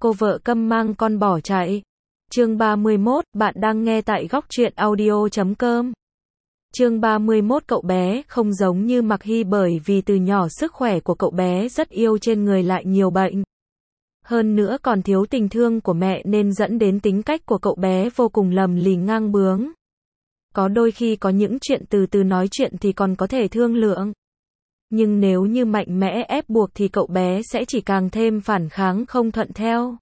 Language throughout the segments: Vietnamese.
Cô vợ câm mang con bỏ chạy. Chương 31, bạn đang nghe tại góc truyện audio.com. Chương 31, cậu bé không giống như Mạc Hy bởi vì từ nhỏ sức khỏe của cậu bé rất yếu, trên người lại nhiều bệnh. Hơn nữa còn thiếu tình thương của mẹ nên dẫn đến tính cách của cậu bé vô cùng lầm lì ngang bướng. Có đôi khi có những chuyện từ từ nói chuyện thì còn có thể thương lượng. Nhưng nếu như mạnh mẽ ép buộc thì cậu bé sẽ chỉ càng thêm phản kháng không thuận theo.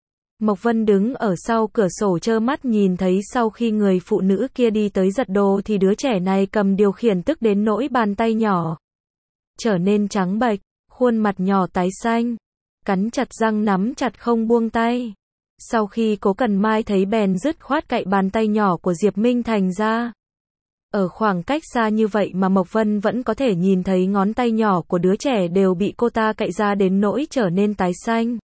Mộc Vân đứng ở sau cửa sổ trơ mắt nhìn thấy sau khi người phụ nữ kia đi tới giật đồ thì đứa trẻ này cầm điều khiển tức đến nỗi bàn tay nhỏ trở nên trắng bệch, khuôn mặt nhỏ tái xanh, cắn chặt răng nắm chặt không buông tay. Sau khi Cố Cần Mai thấy bèn dứt khoát cạy bàn tay nhỏ của Diệp Minh Thành ra. Ở khoảng cách xa như vậy mà Mộc Vân vẫn có thể nhìn thấy ngón tay nhỏ của đứa trẻ đều bị cô ta cạy ra đến nỗi trở nên tái xanh.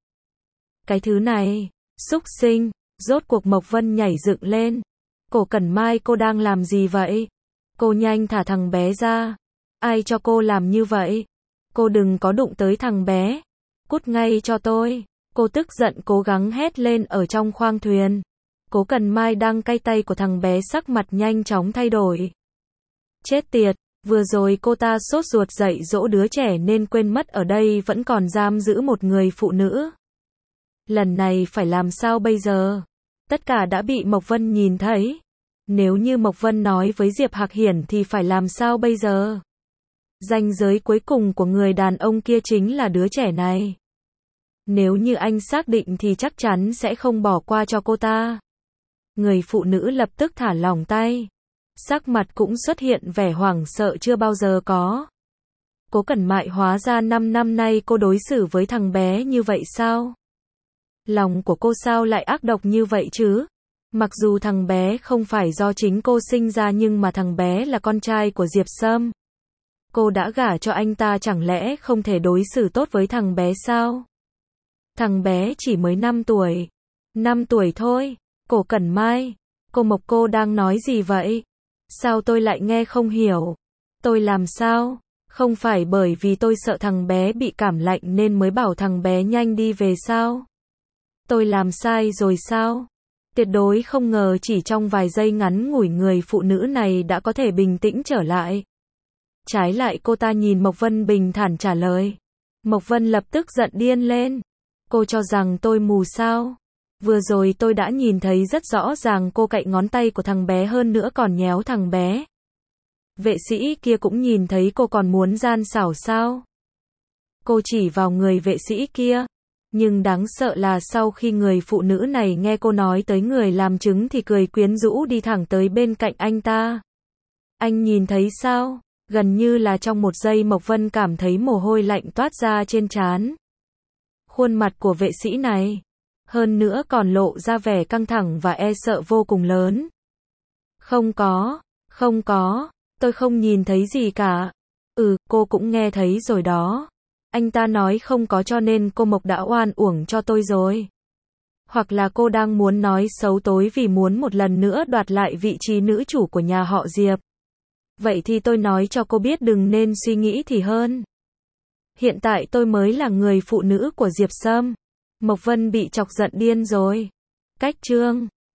Cái thứ này, xúc sinh, rốt cuộc Mộc Vân nhảy dựng lên. Cố Cẩn Mai, cô đang làm gì vậy? Cô nhanh thả thằng bé ra. Ai cho cô làm như vậy? Cô đừng có đụng tới thằng bé. Cút ngay cho tôi. Cô tức giận cố gắng hét lên ở trong khoang thuyền. Cố Cần Mai đang cay tay của thằng bé sắc mặt nhanh chóng thay đổi. Chết tiệt, vừa rồi cô ta sốt ruột dạy dỗ đứa trẻ nên quên mất ở đây vẫn còn giam giữ một người phụ nữ. Lần này phải làm sao bây giờ? Tất cả đã bị Mộc Vân nhìn thấy. Nếu như Mộc Vân nói với Diệp Hạc Hiển thì phải làm sao bây giờ? Ranh giới cuối cùng của người đàn ông kia chính là đứa trẻ này. Nếu như anh xác định thì chắc chắn sẽ không bỏ qua cho cô ta. Người phụ nữ lập tức thả lỏng tay. Sắc mặt cũng xuất hiện vẻ hoảng sợ chưa bao giờ có. Cố Cẩn Mại, hóa ra 5 năm nay cô đối xử với thằng bé như vậy sao? Lòng của cô sao lại ác độc như vậy chứ? Mặc dù thằng bé không phải do chính cô sinh ra nhưng mà thằng bé là con trai của Diệp Sâm. Cô đã gả cho anh ta, chẳng lẽ không thể đối xử tốt với thằng bé sao? Thằng bé chỉ mới 5 tuổi. 5 tuổi thôi. Cố Cẩn Mai, cô Mộc, cô đang nói gì vậy? Sao tôi lại nghe không hiểu? Tôi làm sao? Không phải bởi vì tôi sợ thằng bé bị cảm lạnh nên mới bảo thằng bé nhanh đi về sao? Tôi làm sai rồi sao? Tuyệt đối không ngờ chỉ trong vài giây ngắn ngủi người phụ nữ này đã có thể bình tĩnh trở lại. Trái lại cô ta nhìn Mộc Vân bình thản trả lời. Mộc Vân lập tức giận điên lên. Cô cho rằng tôi mù sao? Vừa rồi tôi đã nhìn thấy rất rõ ràng cô cạy ngón tay của thằng bé, hơn nữa còn nhéo thằng bé. Vệ sĩ kia cũng nhìn thấy, cô còn muốn gian xảo sao? Cô chỉ vào người vệ sĩ kia. Nhưng đáng sợ là sau khi người phụ nữ này nghe cô nói tới người làm chứng thì cười quyến rũ đi thẳng tới bên cạnh anh ta. Anh nhìn thấy sao? Gần như là trong một giây Mộc Vân cảm thấy mồ hôi lạnh toát ra trên trán. Khuôn mặt của vệ sĩ này, hơn nữa còn lộ ra vẻ căng thẳng và e sợ vô cùng lớn. Không có, tôi không nhìn thấy gì cả. Cô cũng nghe thấy rồi đó. Anh ta nói không có cho nên cô Mộc đã oan uổng cho tôi rồi. Hoặc là cô đang muốn nói xấu tôi vì muốn một lần nữa đoạt lại vị trí nữ chủ của nhà họ Diệp. Vậy thì tôi nói cho cô biết đừng nên suy nghĩ thì hơn. Hiện tại tôi mới là người phụ nữ của Diệp Sâm. Mộc Vân bị chọc giận điên rồi. Cách chương